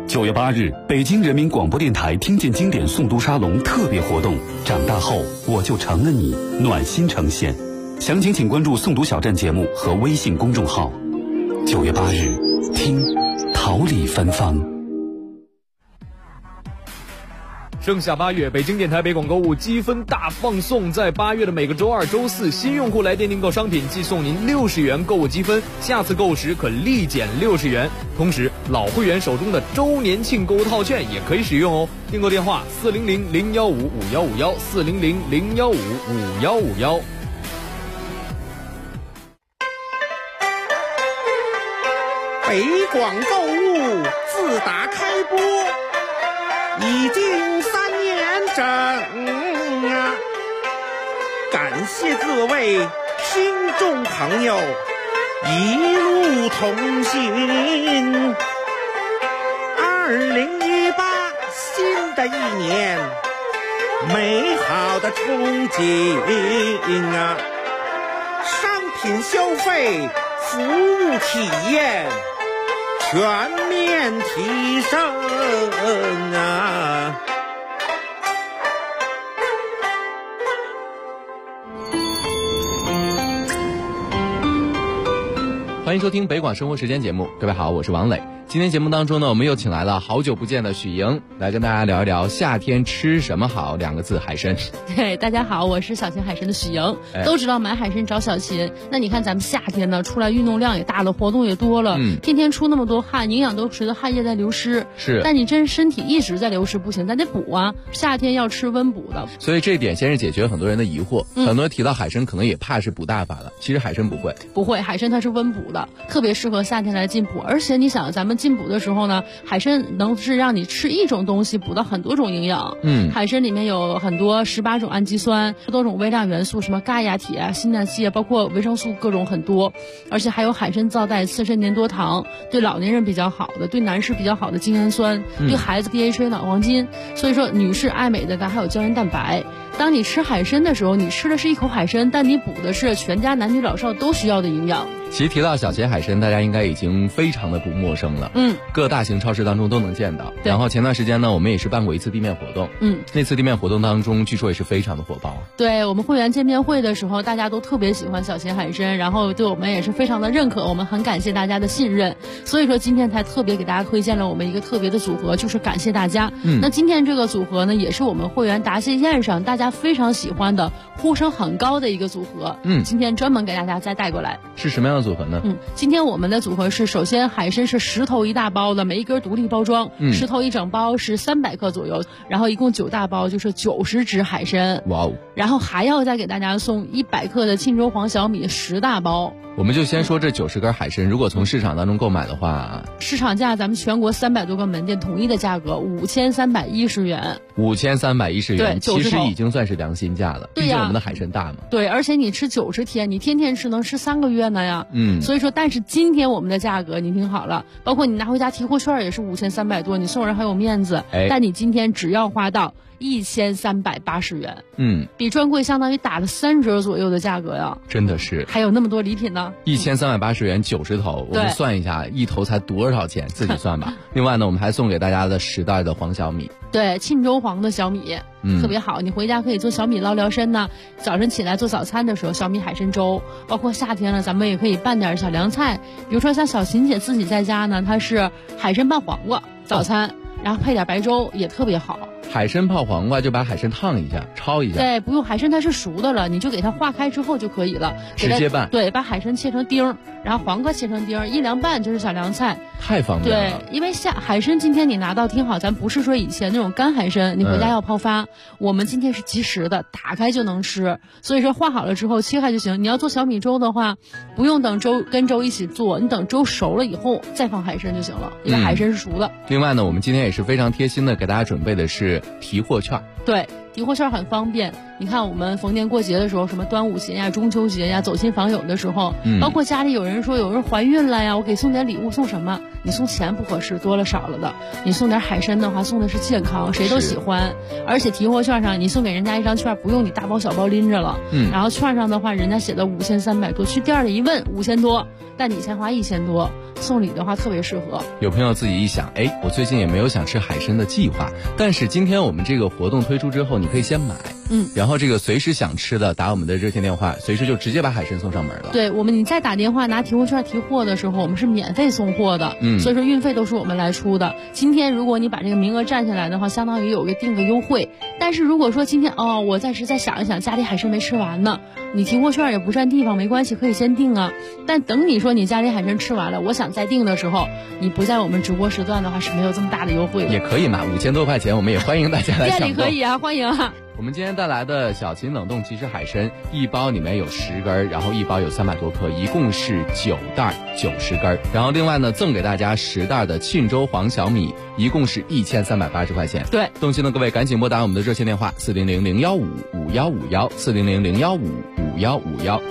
9月8日，北京人民广播电台听见经典诵读沙龙特别活动，长大后我就成了你，暖心呈现。详情请关注诵读小站节目和微信公众号。9月8日，听桃李芬芳。 盛夏8月，北京电台北广购物积分大放送，在8月的每个周二、周四，新用户来电订购商品即送您60元购物积分，下次购物时可立减60元。同时，老会员手中的周年庆购物套券也可以使用哦。订购电话400-015-5151，400-015-5151。 北广购物自打开播已经3年整啊！感谢各位听众朋友一路同行。2018新的一年，美好的憧憬啊！商品消费、服务体验全面提升啊！ 欢迎收听北广生活时间节目，各位好，我是王磊。今天节目当中呢，我们又请来了好久不见的许莹，来跟大家聊一聊夏天吃什么好，2个字，海参。 对，大家好，我是小秦海参的许莹。都知道买海参找小秦，那你看咱们夏天呢，出来运动量也大了，活动也多了，天天出那么多汗，营养都随着汗液在流失。 是， 但你真身体一直在流失不行，咱得补啊。夏天要吃温补的， 所以这一点先是解决很多人的疑惑。很多人提到海参，可能也怕是补大法了，其实海参不会， 海参它是温补的，特别适合夏天来进补。而且你想，咱们进补的时候呢，海参能是让你吃一种东西补到很多种营养。海参里面有很多18种氨基酸，多种微量元素，什么钙呀、铁啊、锌呐、硒啊，包括维生素各种很多。而且还有海参皂带刺身粘多糖，对老年人比较好的，对男士比较好的精氨酸，对孩子 DHA 脑黄金。所以说女士爱美的，咱还有胶原蛋白。当你吃海参的时候，你吃的是一口海参，但你补的是全家男女老少都需要的营养。 其实提到小秦海参，大家应该已经非常的不陌生了。各大型超市当中都能见到。然后前段时间呢，我们也是办过一次地面活动。那次地面活动当中，据说也是非常的火爆。 对，我们会员见面会的时候，大家都特别喜欢小秦海参，然后对我们也是非常的认可，我们很感谢大家的信任。所以说今天才特别给大家推荐了我们一个特别的组合，就是感谢大家。那今天这个组合呢，也是我们会员答谢宴上大家非常喜欢的、呼声很高的一个组合。今天专门给大家再带过来。 是什么样的组合呢？ 今天我们的组合是，首先海参是10头1大包的，每一根独立包装，10头1整包是300克左右，然后一共9大包就是90只海参。 哇哦！ 然后还要再给大家送100克的沁州黄小米10大包。 我们就先说这90根海参，如果从市场当中购买的话， 市场价咱们全国300多个门店统一的价格5310元。 5310元， 对， 其实已经算是良心价了。 对呀， 毕竟我们的海参大嘛。 对，而且你吃90天，你天天吃能吃3个月呢呀。所以说，但是今天我们的价格你听好了，包括你拿回家提货券也是5300多，你送人还有面子。但你今天只要花到1380元，比专柜相当于打了3折左右的价格呀， 真的是。 还有那么多礼品呢 ，1380元90头，我们算一下，一头才多少钱，自己算吧。另外呢，我们还送给大家的10袋的黄小米， 对，沁州黄的小米，特别好，你回家可以做小米捞参呢。早晨起来做早餐的时候，小米海参粥，包括夏天了，咱们也可以拌点小凉菜，比如说像小秦姐自己在家呢，她是海参拌黄瓜早餐，然后配点白粥也特别好。 海参泡黄瓜就把海参烫一下，焯一下。 对，不用，海参它是熟的了，你就给它化开之后就可以了， 直接拌。 对，把海参切成丁，然后黄瓜切成丁，一凉拌就是小凉菜， 太方便了。 对，因为海参今天你拿到，听好，咱不是说以前那种干海参，你回家要泡发，我们今天是即食的，打开就能吃。所以说化好了之后切开就行。你要做小米粥的话，不用等粥跟粥一起做，你等粥熟了以后再放海参就行了，因为海参是熟的。 另外呢，我们今天也是非常贴心的给大家准备的是提货券。 对，提货券很方便。你看我们逢年过节的时候，什么端午节呀、中秋节呀，走亲访友的时候，包括家里有人说有人怀孕了呀，我给送点礼物，送什么？ 你送钱不合适，多了少了的。你送点海参的话，送的是健康，谁都喜欢。而且提货券上，你送给人家一张券，不用你大包小包拎着了。然后券上的话，人家写的5300多，去店里一问5000多，但你才花1000多，送礼的话特别适合。 有朋友自己一想，我最近也没有想吃海参的计划，但是今天我们这个活动推出之后，你可以先买，然后这个随时想吃的打我们的热线电话，随时就直接把海参送上门了。 对，你再打电话拿提货券提货的时候，我们是免费送货的，所以说运费都是我们来出的。今天如果你把这个名额占下来的话，相当于有个定个优惠。但是如果说今天我暂时再想一想，家里海参没吃完呢，你提货券也不占地方，没关系，可以先定啊。但等你说你家里海参吃完了，我想再定的时候，你不在我们直播时段的话是没有这么大的优惠的。 也可以嘛，5000多块钱，我们也欢迎大家来享受。 店里可以啊，欢迎啊。 我们今天带来的小秦冷冻即食海参，一包里面有10根，然后一包有300多克，一共是9袋90根。然后另外呢，赠给大家10袋的沁州黄小米，一共是1380块钱。 对， 动心的各位赶紧拨打我们的热线电话400-015-5151，400-015-5151。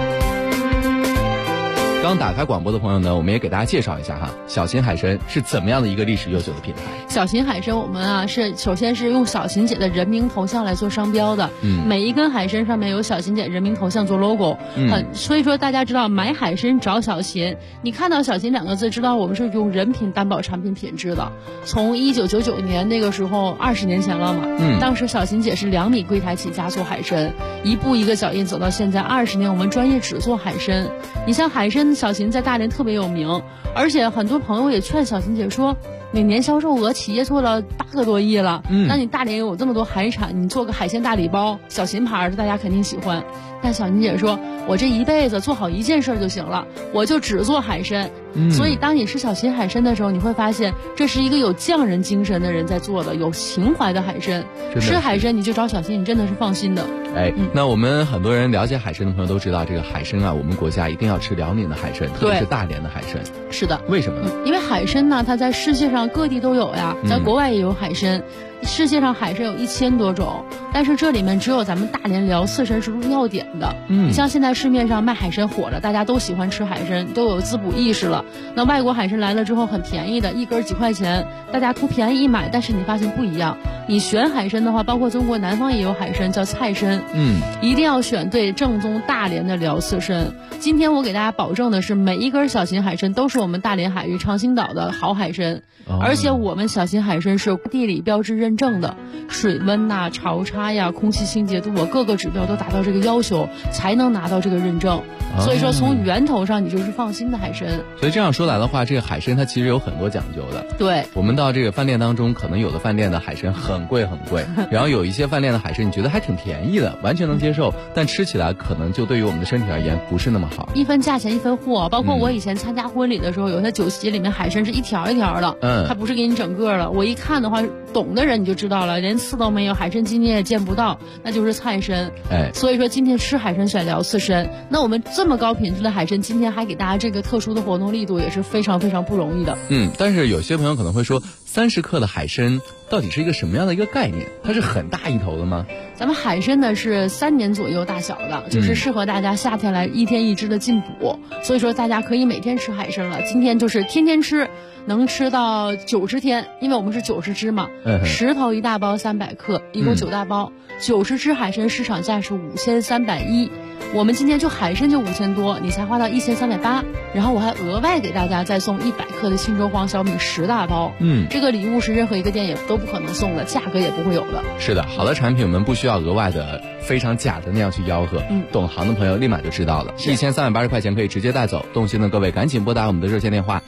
刚打开广播的朋友呢，我们也给大家介绍一下哈，小秦海参是怎么样的一个历史悠久的品牌。 小秦海参我们首先是用小秦姐的人名头像来做商标的，每一根海参上面有小秦姐人名头像做 logo，所以说大家知道买海参找小秦，你看到小秦2个字，知道我们是用人品担保产品品质的。从1999年那个时候20年前了嘛，当时小秦姐是2米柜台起家做海参，一步一个脚印走到现在20年，我们专业只做海参。你像海参小秦在大连特别有名，而且很多朋友也劝小秦姐说，每年销售额企业做了8个多亿了，那你大连有这么多海产，你做个海鲜大礼包，小秦牌的大家肯定喜欢。但小秦姐说，我这一辈子做好一件事就行了，我就只做海参。所以当你吃小秦海参的时候，你会发现这是一个有匠人精神的人在做的，有情怀的海参。吃海参你就找小秦，你真的是放心的。 那我们很多人了解海参的朋友都知道，这个海参啊，我们国家一定要吃辽宁的海参，特别是大连的海参。 是的。 为什么呢？ 因为海参呢，它在世界上各地都有呀，咱国外也有海参。世界上海参有1000多种，但是这里面只有咱们大连辽刺参是入药典的。你像现在市面上卖海参火了，大家都喜欢吃海参，都有滋补意识了。那外国海参来了之后很便宜的，一根几块钱，大家图便宜一买，但是你发现不一样。你选海参的话，包括中国南方也有海参叫菜参，一定要选对正宗大连的辽刺参。今天我给大家保证的是，每一根小秦海参都是我们大连海域长兴岛的好海参，而且我们小秦海参是地理标志认证的，水温呐、潮差呀、空气清洁度各个指标都达到这个要求，才能拿到这个认证。所以说从源头上你就是放心的海参。 所以这样说来的话，这个海参它其实有很多讲究的。 对， 我们到这个饭店当中，可能有的饭店的海参很贵很贵，然后有一些饭店的海参你觉得还挺便宜的，完全能接受，但吃起来可能就对于我们的身体而言不是那么好。 一分价钱一分货，包括我以前参加婚礼的时候，有些酒席里面海参是一条一条的，它不是给你整个的。我一看的话，懂的人你就知道了，连刺都没有，海参筋你也见不到，那就是菜参。所以说今天吃海参选辽刺参，那我们这么高品质的海参，今天还给大家这个特殊的活动力度，也是非常非常不容易的。 但是有些朋友可能会说，30克的海参到底是一个什么样的一个概念？它是很大一头的吗？ 咱们海参呢是3年左右大小的，就是适合大家夏天来1天1只的进补，所以说大家可以每天吃海参了。今天就是天天吃，能吃到90天，因为我们是90只嘛，10头1大包300克，一共9大包，90只海参市场价是5310，我们今天就海参就5000多，你才花到1380，然后我还额外给大家再送100克的沁州黄小米10大包，这个礼物是任何一个店也都不可能送的，价格也不会有的。 是的，好的产品我们不需要额外的非常假的那样去吆喝，懂行的朋友立马就知道了。1380块钱可以直接带走，动心的各位赶紧拨打我们的热线电话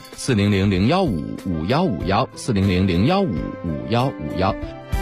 400-015-5151，400-015-5151。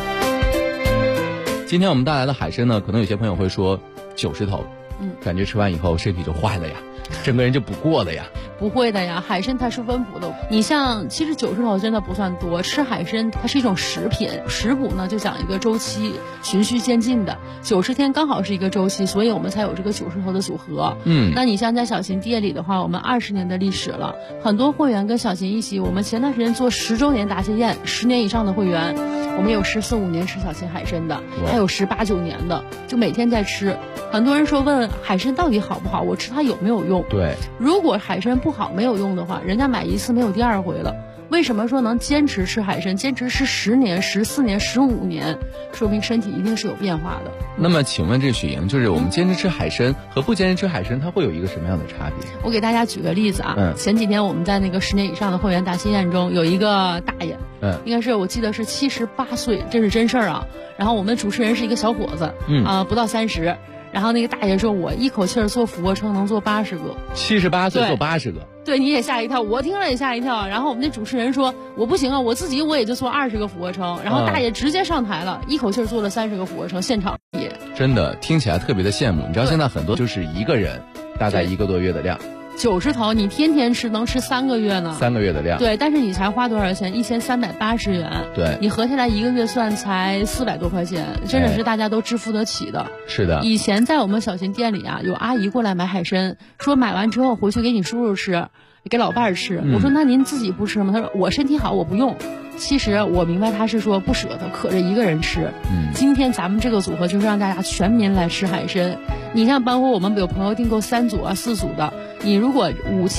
今天我们带来的海参呢，可能有些朋友会说90头，感觉吃完以后身体就坏了呀，整个人就不过了呀。 不会的呀，海参它是温补的。你像其实90头真的不算多，吃海参它是一种食品，食补呢就讲一个周期，循序渐进的，90天刚好是一个周期，所以我们才有这个90头的组合。那你像在小秦店里的话，我们20年的历史了，很多会员跟小秦一起，我们前段时间做10周年答谢宴，10年以上的会员。 我们有14、15年吃小秦海参的，还有18、19年的，就每天在吃。很多人说问海参到底好不好，我吃它有没有用？ 对， 如果海参不好没有用的话，人家买一次没有第二回了。为什么说能坚持吃海参，坚持吃10年、14年、15年，说明身体一定是有变化的。 那么请问这许莹，就是我们坚持吃海参和不坚持吃海参，它会有一个什么样的差别？ 我给大家举个例子啊，前几天我们在那个10年以上的会员答谢宴中，有一个大爷，应该是我记得是78岁，这是真事儿啊。然后我们主持人是一个小伙子，不到30。然后那个大爷说，我一口气儿做俯卧撑能做80个 ，78岁做80个， 对，你也吓一跳，我听了也吓一跳。然后我们那主持人说，我不行啊，我自己也就做20个俯卧撑。然后大爷直接上台了，一口气儿做了30个俯卧撑，现场也真的听起来特别的羡慕。你知道现在很多就是一个人大概1个多月的量。 90头，你天天吃能吃3个月呢 ，3个月的量。 对，但是你才花多少钱？1380元。 对， 你合下来1个月算才400多块钱，真的是大家都支付得起的。 是的。 以前在我们小秦店里啊，有阿姨过来买海参，说买完之后回去给你叔叔吃，给老伴儿吃。我说那您自己不吃吗？他说我身体好，我不用。其实我明白他是说不舍得，可着一个人吃。今天咱们这个组合就是让大家全民来吃海参。你像包括我们有朋友订购3组啊、4组的，你如果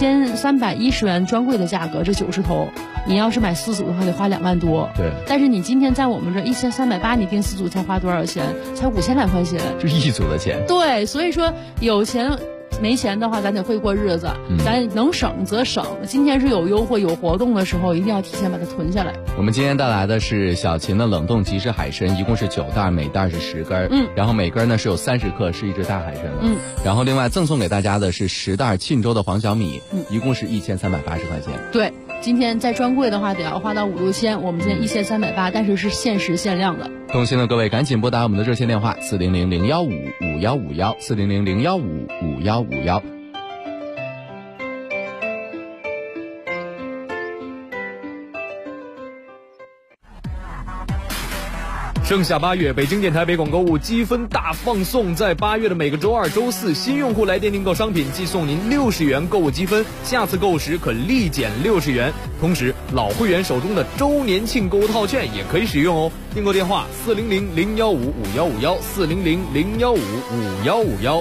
5310元专柜的价格，这90头，你要是买4组的话得花2万多。 对。 但是你今天在我们这1380，你订4组才花多少钱？才5000来块钱。 这1组的钱。 对，所以说有钱。没钱的话，咱得会过日子，咱能省则省。今天是有优惠、有活动的时候，一定要提前把它囤下来。 我们今天带来的是小秦的冷冻即食海参，一共是9袋，每袋是10根，然后每根呢是有30克，是一只大海参的，然后另外赠送给大家的是10袋沁州的黄小米，一共是1380块钱。 对，今天在专柜的话得要花到5、6千，我们今天1380，但是是限时限量的。 动心的各位赶紧拨打我们的热线电话400-015-5151，400-015-5151。 盛夏8月，北京电台北广购物积分大放送，在8月的每个周2、周4，新用户来电订购商品即送您60元购物积分，下次购物时可立减60元。同时，老会员手中的周年庆购物套券也可以使用哦。订购电话400-015-5151，400-015-5151。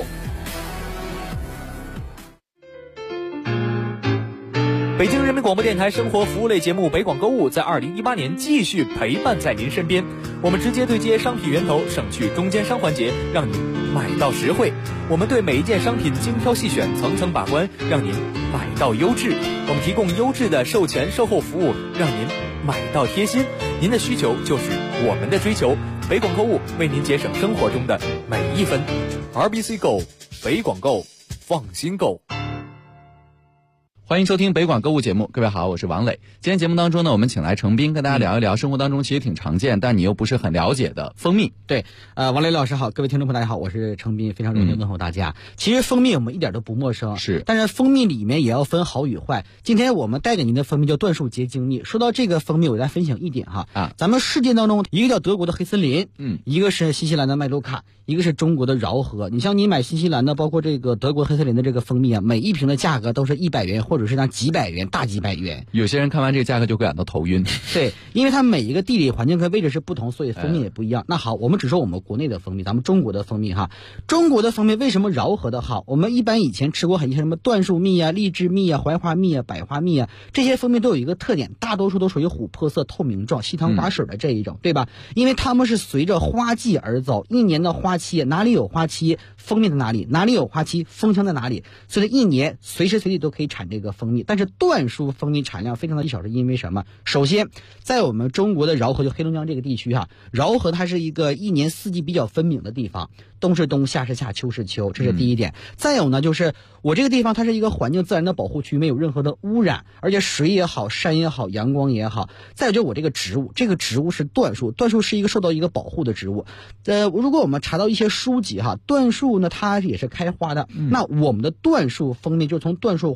北京人民广播电台生活服务类节目北广购物在2018年继续陪伴在您身边。我们直接对接商品源头，省去中间商环节，让你买到实惠。我们对每一件商品精挑细选，层层把关，让您买到优质。我们提供优质的售前售后服务，让您买到贴心。您的需求就是我们的追求。北广购物为您节省生活中的每一分。RBC 购，北广购，放心购。 欢迎收听北广购物节目，各位好，我是王磊。今天节目当中呢，我们请来程斌跟大家聊一聊生活当中其实挺常见，但你又不是很了解的蜂蜜。 对，王磊老师好，各位听众朋友大家好，我是程斌，非常荣幸问候大家。其实蜂蜜我们一点都不陌生， 是， 但是蜂蜜里面也要分好与坏。今天我们带给您的蜂蜜叫椴树结晶蜜。说到这个蜂蜜，我再分享一点哈，咱们世界当中一个叫德国的黑森林，一个是新西兰的麦卢卡，一个是中国的饶河。你像你买新西兰的，包括这个德国黑森林的这个蜂蜜啊，每一瓶的价格都是100元，或者是像几百元、大几百元。 有些人看完这个价格就会感到头晕。 对，因为它每一个地理环境和位置是不同，所以蜂蜜也不一样。那好，我们只说我们国内的蜂蜜，咱们中国的蜂蜜哈。中国的蜂蜜为什么饶河的好？我们一般以前吃过很多什么椴树蜜啊、荔枝蜜啊、槐花蜜啊、百花蜜啊，这些蜂蜜都有一个特点，大多数都属于琥珀色、透明状、细汤滑水的这一种，对吧？因为它们是随着花季而走，一年的花期，哪里有花期，蜂蜜在哪里；哪里有花期，蜂箱在哪里。所以一年随时随地都可以产这个蜂蜜。但是椴树蜂蜜产量非常的少，是因为什么？首先，在我们中国的饶河，就黑龙江这个地区哈，饶河它是一个一年四季比较分明的地方，冬是冬，夏是夏，秋是秋，这是第一点。再有呢，就是我这个地方它是一个环境自然的保护区，没有任何的污染，而且水也好，山也好，阳光也好。再有就是我这个植物，这个植物是椴树，椴树是一个受到一个保护的植物。如果我们查到一些书籍哈，椴树呢它也是开花的，那我们的椴树蜂蜜就从椴树花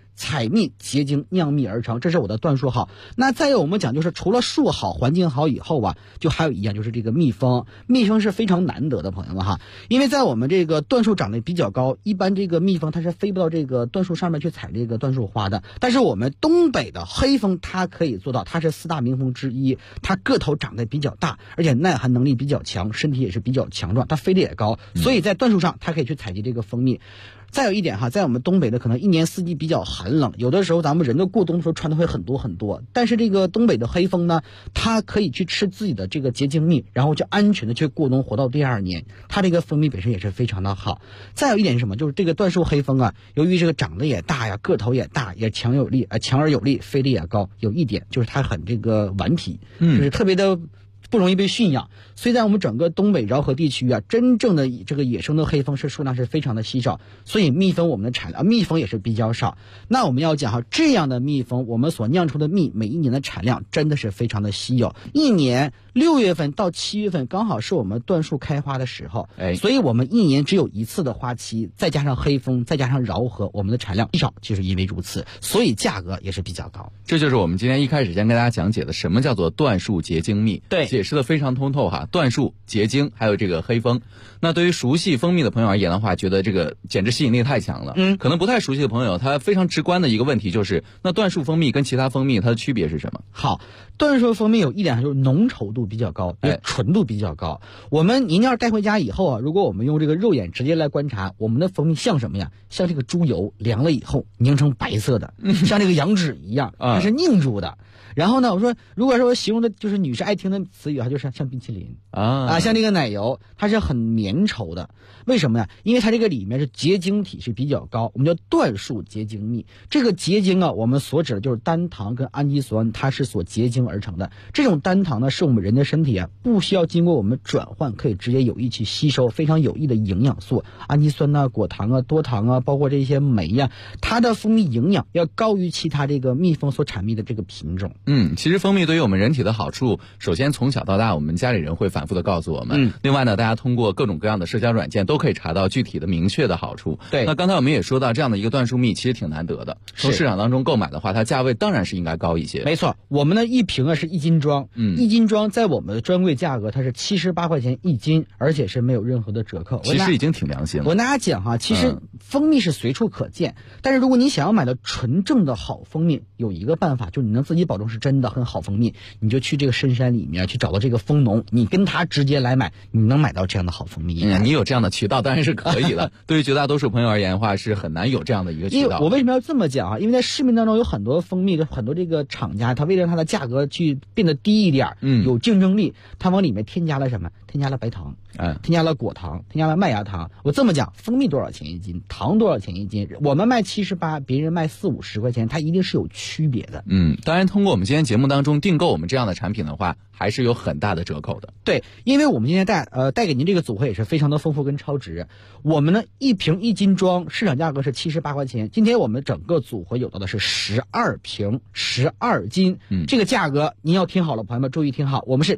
采蜜结晶酿蜜而成，这是我的椴树好。那再有我们讲就是除了树好环境好以后啊，就还有一样就是这个蜜蜂。蜜蜂是非常难得的朋友们哈，因为在我们这个椴树长得比较高，一般这个蜜蜂它是飞不到这个椴树上面去采这个椴树花的。但是我们东北的黑蜂它可以做到，它是4大名蜂之一，它个头长得比较大，而且耐寒能力比较强，身体也是比较强壮，它飞得也高，所以在椴树上它可以去采集这个蜂蜜。再有一点哈，在我们东北的可能一年四季比较寒冷，有的时候咱们人的过冬的时候穿的会很多很多，但是这个东北的黑蜂呢，它可以去吃自己的这个结晶蜜，然后就安全的去过冬，活到第2年，它这个蜂蜜本身也是非常的好。再有一点是什么，就是这个椴树黑蜂啊，由于这个长得也大呀，个头也大，也强而有力，飞力也高，有一点就是它很这个顽皮，就是特别的不容易被驯养，所以在我们整个东北饶河地区啊，真正的这个野生的黑蜂是数量是非常的稀少，所以蜜蜂我们的产量，蜜蜂也是比较少。那我们要讲哈，这样的蜜蜂，我们所酿出的蜜，每一年的产量真的是非常的稀有。一年6月份到7月份刚好是我们椴树开花的时候，所以我们一年只有一次的花期，再加上黑蜂，再加上饶河，我们的产量稀少，就是因为如此，所以价格也是比较高。 这就是我们今天一开始先跟大家讲解的什么叫做椴树结晶蜜， 对， 解释的非常通透哈。椴树、结晶还有这个黑蜂，那对于熟悉蜂蜜的朋友而言的话，觉得这个简直吸引力太强了。可能不太熟悉的朋友，他非常直观的一个问题就是，那椴树蜂蜜跟其他蜂蜜它的区别是什么？ 好，椴树蜂蜜有一点就是浓稠度比较高，纯度比较高。您要是带回家以后啊，如果我们用这个肉眼直接来观察，我们的蜂蜜像什么呀？像这个猪油凉了以后凝成白色的，像这个羊脂一样，它是凝住的。然后呢，我说如果说我形容的就是女士爱听的词语啊，就是像冰淇淋像这个奶油，它是很粘稠的。为什么呀？因为它这个里面是结晶体是比较高，我们叫椴树结晶蜜。这个结晶啊，我们所指的就是单糖跟氨基酸，它是所结晶而成的。这种单糖呢，是我们人的身体啊不需要经过我们转换，可以直接有益去吸收非常有益的营养素，氨基酸啊、果糖啊、多糖啊，包括这些酶呀，它的蜂蜜营养要高于其他这个蜜蜂所产蜜的这个品种。 其实蜂蜜对于我们人体的好处，首先从小到大我们家里人会反复的告诉我们。另外呢，大家通过各种各样的社交软件都可以查到具体的明确的好处。 对， 那刚才我们也说到，这样的一个椴树蜜其实挺难得的，从市场当中购买的话，它价位当然是应该高一些。 没错，我们的一瓶啊是1斤装，1斤装在我们的专柜价格它是78块钱1斤，而且是没有任何的折扣。 其实已经挺良心了。 我跟大家讲哈，其实蜂蜜是随处可见，但是如果你想要买到纯正的好蜂蜜，有一个办法，就是你能自己保证是真的很好蜂蜜，你就去这个深山里面去找到这个蜂农，你跟他直接来买，你能买到这样的好蜂蜜。 你有这样的渠道当然是可以的。对于绝大多数朋友而言的话，是很难有这样的一个渠道。 因为我为什么要这么讲啊？因为在市面当中有很多蜂蜜，很多这个厂家，他为了让它的价格去变得低一点，有竞争力，他往里面添加了什么？添加了白糖，添加了果糖，添加了麦芽糖。我这么讲，蜂蜜多少钱1斤，糖多少钱1斤？我们卖78，别人卖40-50块钱，它一定是有区别的。 当然通过我们今天节目当中订购我们这样的产品的话，还是有很大的折扣的。 对，因为我们今天带给您这个组合也是非常的丰富跟超值。我们呢一瓶1斤装，市场价格是78块钱，今天我们整个组合有到的是12瓶12斤，这个价格您要听好了，朋友们注意听好，我们是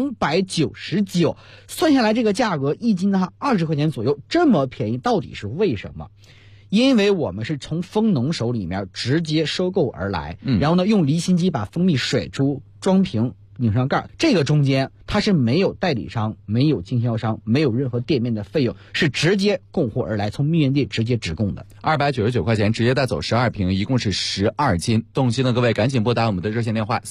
299，算下来这个价格1斤的话20块钱左右，这么便宜到底是为什么？因为我们是从蜂农手里面直接收购而来，然后呢用离心机把蜂蜜甩出，装瓶，拧上盖，这个中间它是没有代理商，没有经销商，没有任何店面的费用，是直接供货而来，从蜜源地直接直供的。 299块钱直接带走12瓶，一共是12斤。动心的各位赶紧拨打我们的热线电话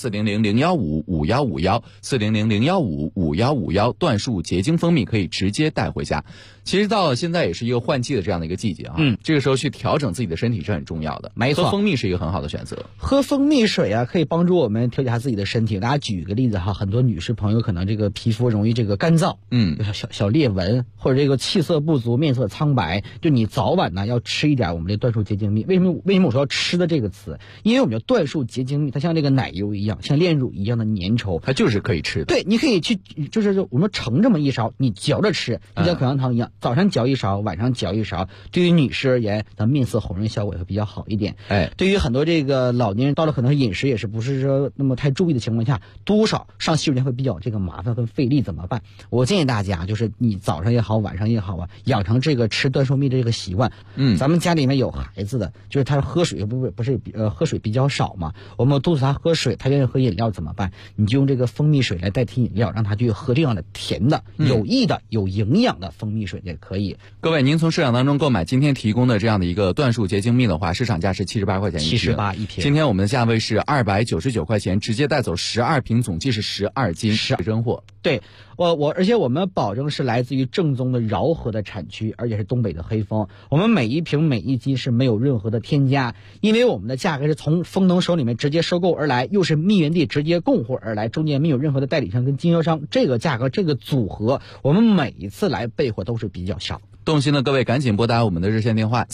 400-015-5151，400-015-5151，椴树结晶蜂蜜可以直接带回家。其实到现在也是一个换季的这样的一个季节啊，这个时候去调整自己的身体是很重要的。 没错， 喝蜂蜜是一个很好的选择。 喝蜂蜜水啊，可以帮助我们调节下自己的身体。大家举一个例子哈，很多女士朋友可能这个皮肤容易这个干燥，小裂纹，或者这个气色不足、面色苍白，就你早晚呢要吃一点我们这椴树结晶蜜。为什么我说要吃的这个词？因为我们叫椴树结晶蜜，它像这个奶油一样，像炼乳一样的粘稠， 它就是可以吃的。 对，你可以去就是我们盛这么一勺，你嚼着吃，就像口香糖一样，早上嚼一勺，晚上嚼一勺。对于女士而言，咱面色红润效果也会比较好一点。对于很多这个老年人到了可能饮食也是不是说那么太注意的情况下，多少上洗手间会比较这个麻麻烦和费力怎么办？我建议大家就是你早上也好晚上也好啊，养成这个吃椴树蜜的这个习惯。咱们家里面有孩子的，就是他喝水不是喝水比较少嘛，我们督促他喝水，他愿意喝饮料怎么办？你就用这个蜂蜜水来代替饮料，让他去喝这样的甜的、有益的、有营养的蜂蜜水也可以。 各位，您从市场当中购买今天提供的这样的一个椴树结晶蜜的话，市场价是78块钱一瓶 ，78一瓶。 今天我们的价位是299块钱，直接带走12瓶，总计是12斤，真货。 对，而且我们保证是来自于正宗的饶河的产区，而且是东北的黑蜂。我们每一瓶每一斤是没有任何的添加，因为我们的价格是从蜂农手里面直接收购而来，又是蜜源地直接供货而来，中间没有任何的代理商跟经销商，这个价格这个组合，我们每一次来备货都是比较少。 动心的各位赶紧拨打我们的热线电话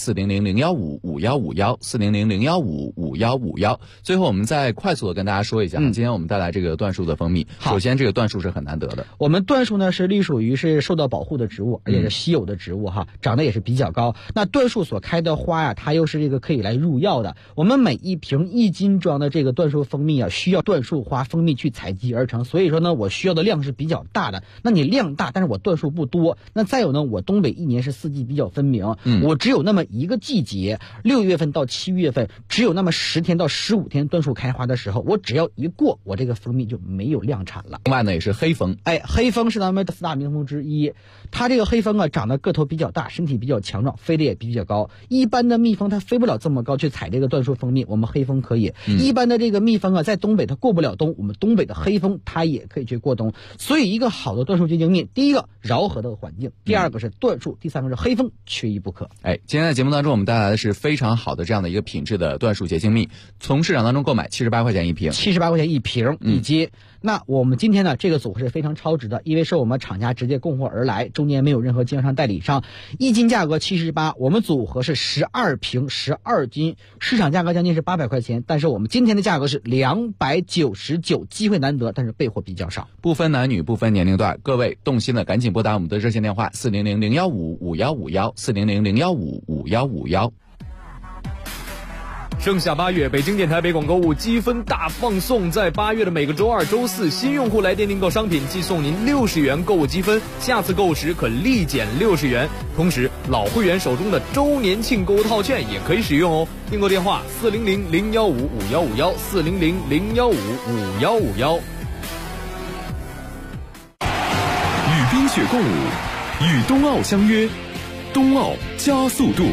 400-015-5151，400-015-5151。最后我们再快速的跟大家说一下，今天我们带来这个椴树的蜂蜜。首先这个椴树是很难得的， 我们椴树呢是隶属于是受到保护的植物，而且是稀有的植物哈，长得也是比较高。那椴树所开的花呀，它又是这个可以来入药的。我们每一瓶1斤装的这个椴树蜂蜜啊，需要椴树花蜂蜜去采集而成，所以说呢，我需要的量是比较大的。那你量大，但是我椴树不多。那再有呢，我东北一年是4季比较分明，我只有那么一个季节，6月份到7月份，只有那么10天到15天椴树开花的时候，我只要一过，我这个蜂蜜就没有量产了。 另外呢，也是黑蜂， 黑蜂是咱们4大名蜂之一，它这个黑蜂啊，长得个头比较大，身体比较强壮，飞得也比较高。一般的蜜蜂它飞不了这么高去采这个椴树蜂蜜，我们黑蜂可以。一般的这个蜜蜂啊，在东北它过不了冬，我们东北的黑蜂它也可以去过冬。所以一个好的椴树结晶蜜，第一个饶河的环境，第二个是椴树，第三个是黑蜂，缺一不可。 今天在节目当中我们带来的是非常好的这样的一个品质的椴树结晶蜜，从市场当中购买78块钱一瓶 ，78块钱一瓶以及那我们今天呢，这个组合是非常超值的，因为是我们厂家直接供货而来，中间没有任何经销商代理商，1斤价格78，我们组合是12瓶12斤，市场价格将近是800块钱，但是我们今天的价格是299，机会难得，但是备货比较少， 不分男女，不分年龄段，各位动心的赶紧拨打我们的热线电话400-015-5151，400-015-5151。 盛夏8月，北京电台北广购物积分大放送，在8月的每个周二、周四，新用户来电订购商品即送您60元购物积分，下次购物时可立减60元。同时，老会员手中的周年庆购物套券也可以使用哦。订购电话400-015-5151，400-015-5151。 与冰雪共舞，与冬奥相约，冬奥加速度。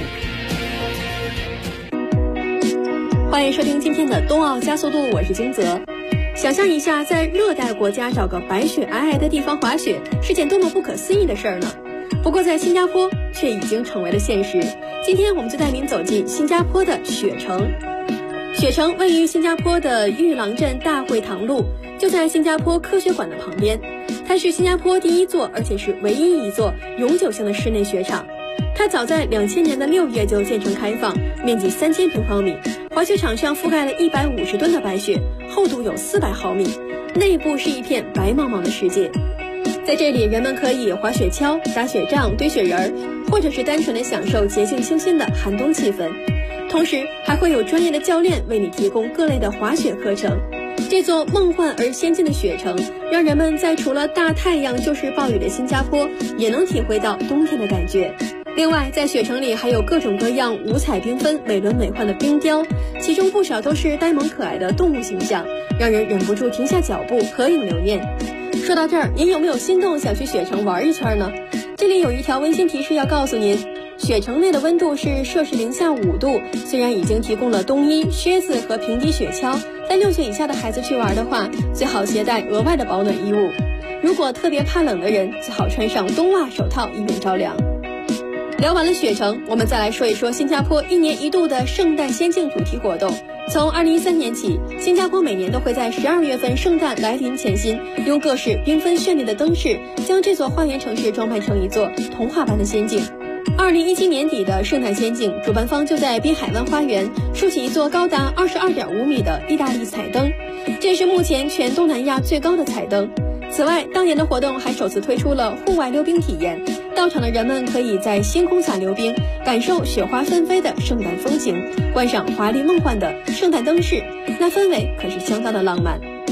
欢迎收听今天的冬奥加速度，我是金泽。想象一下，在热带国家找个白雪皑皑的地方滑雪，是件多么不可思议的事儿呢？不过在新加坡却已经成为了现实。今天我们就带您走进新加坡的雪城。雪城位于新加坡的玉郎镇大会堂路，就在新加坡科学馆的旁边。它是新加坡第一座，而且是唯一一座永久性的室内雪场。它早在2000年的6月就建成开放，面积3000平方米，滑雪场上覆盖了150吨的白雪，厚度有400毫米，内部是一片白茫茫的世界。在这里，人们可以滑雪橇、打雪仗、堆雪人，或者是单纯的享受洁净清新的寒冬气氛。同时，还会有专业的教练为你提供各类的滑雪课程。这座梦幻而先进的雪城，让人们在除了大太阳就是暴雨的新加坡，也能体会到冬天的感觉。另外，在雪城里还有各种各样五彩缤纷、美轮美奂的冰雕，其中不少都是呆萌可爱的动物形象，让人忍不住停下脚步合影留念。说到这儿，您有没有心动想去雪城玩一圈呢？这里有一条温馨提示要告诉您，雪城内的温度是摄氏零下5度，虽然已经提供了冬衣、靴子和平底雪橇，但6岁以下的孩子去玩的话，最好携带额外的保暖衣物。如果特别怕冷的人，最好穿上冬袜手套，以免着凉。聊完了雪城，我们再来说一说新加坡1年1度的圣诞仙境主题活动。从2013年起，新加坡每年都会在12月份圣诞来临前夕，用各式缤纷绚丽的灯饰，将这座花园城市装扮成一座童话般的仙境。2017年底的圣诞仙境，主办方就在滨海湾花园竖起一座高达22.5米的意大利彩灯，这是目前全东南亚最高的彩灯。此外，当年的活动还首次推出了户外溜冰体验，到场的人们可以在星空下溜冰，感受雪花纷飞的圣诞风情，观赏华丽梦幻的圣诞灯饰，那氛围可是相当的浪漫。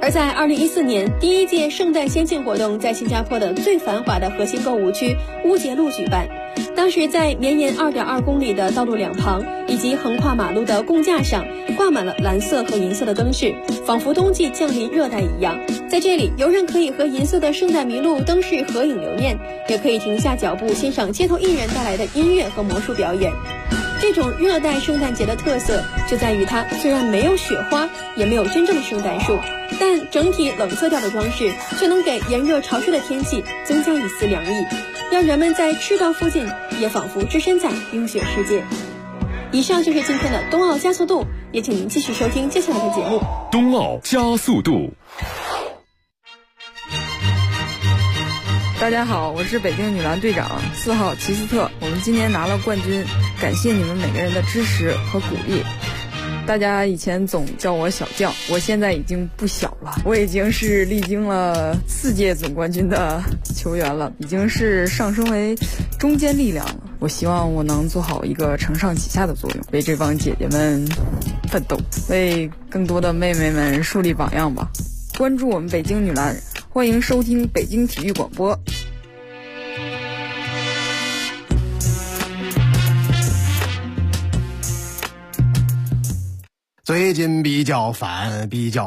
而在2014年，第一届圣诞先进活动在新加坡的最繁华的核心购物区乌节路举办。当时在绵延2.2公里的道路两旁以及横跨马路的供架上挂满了蓝色和银色的灯饰，仿佛冬季降临热带一样。在这里，游人可以和银色的圣诞麋鹿灯饰合影留念，也可以停下脚步欣赏街头艺人带来的音乐和魔术表演。这种热带圣诞节的特色就在于它虽然没有雪花，也没有真正的圣诞树，但整体冷色调的装饰却能给炎热潮湿的天气增加一丝凉意，让人们在赤道附近也仿佛置身在冰雪世界。以上就是今天的冬奥加速度，也请您继续收听接下来的节目。 冬奥加速度。 大家好，我是北京女篮队长4号齐斯特，我们今年拿了冠军，感谢你们每个人的支持和鼓励。大家以前总叫我小将，我现在已经不小了，我已经是历经了4届总冠军的球员了，已经是上升为中坚力量了。我希望我能做好一个承上启下的作用，为这帮姐姐们奋斗，为更多的妹妹们树立榜样吧。关注我们北京女篮，欢迎收听北京体育广播。 最近比较烦，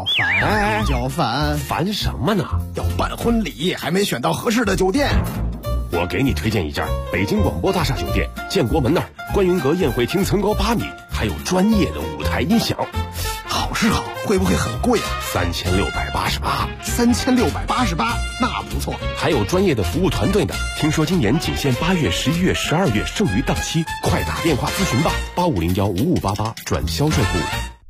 烦什么呢？ 要办婚礼，还没选到合适的酒店。 我给你推荐一家北京广播大厦酒店，建国门那儿，观云阁宴会厅层高8米，还有专业的舞台音响。 好是好，会不会很贵啊 ？3688。 3688，那不错。 还有专业的服务团队呢。听说今年仅限8月、11月、12月，剩余档期，快打电话咨询吧，85015588转销售部。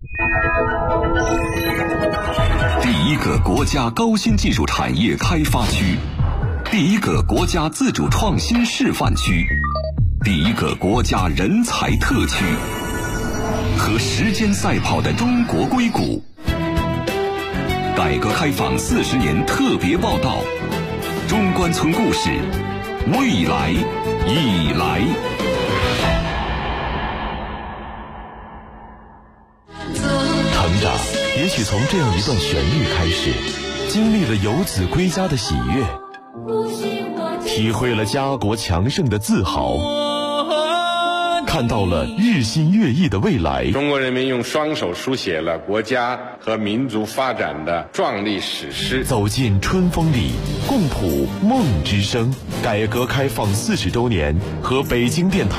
第一个国家高新技术产业开发区，第一个国家自主创新示范区，第一个国家人才特区，和时间赛跑的中国硅谷。改革开放40年特别报道，中关村故事，未来已来。 成长也许从这样一段旋律开始，经历了游子归家的喜悦，体会了家国强盛的自豪，看到了日新月异的未来。 中国人民用双手书写了国家和民族发展的壮丽史诗。 走进春风里，共谱梦之声。改革开放40周年和北京电台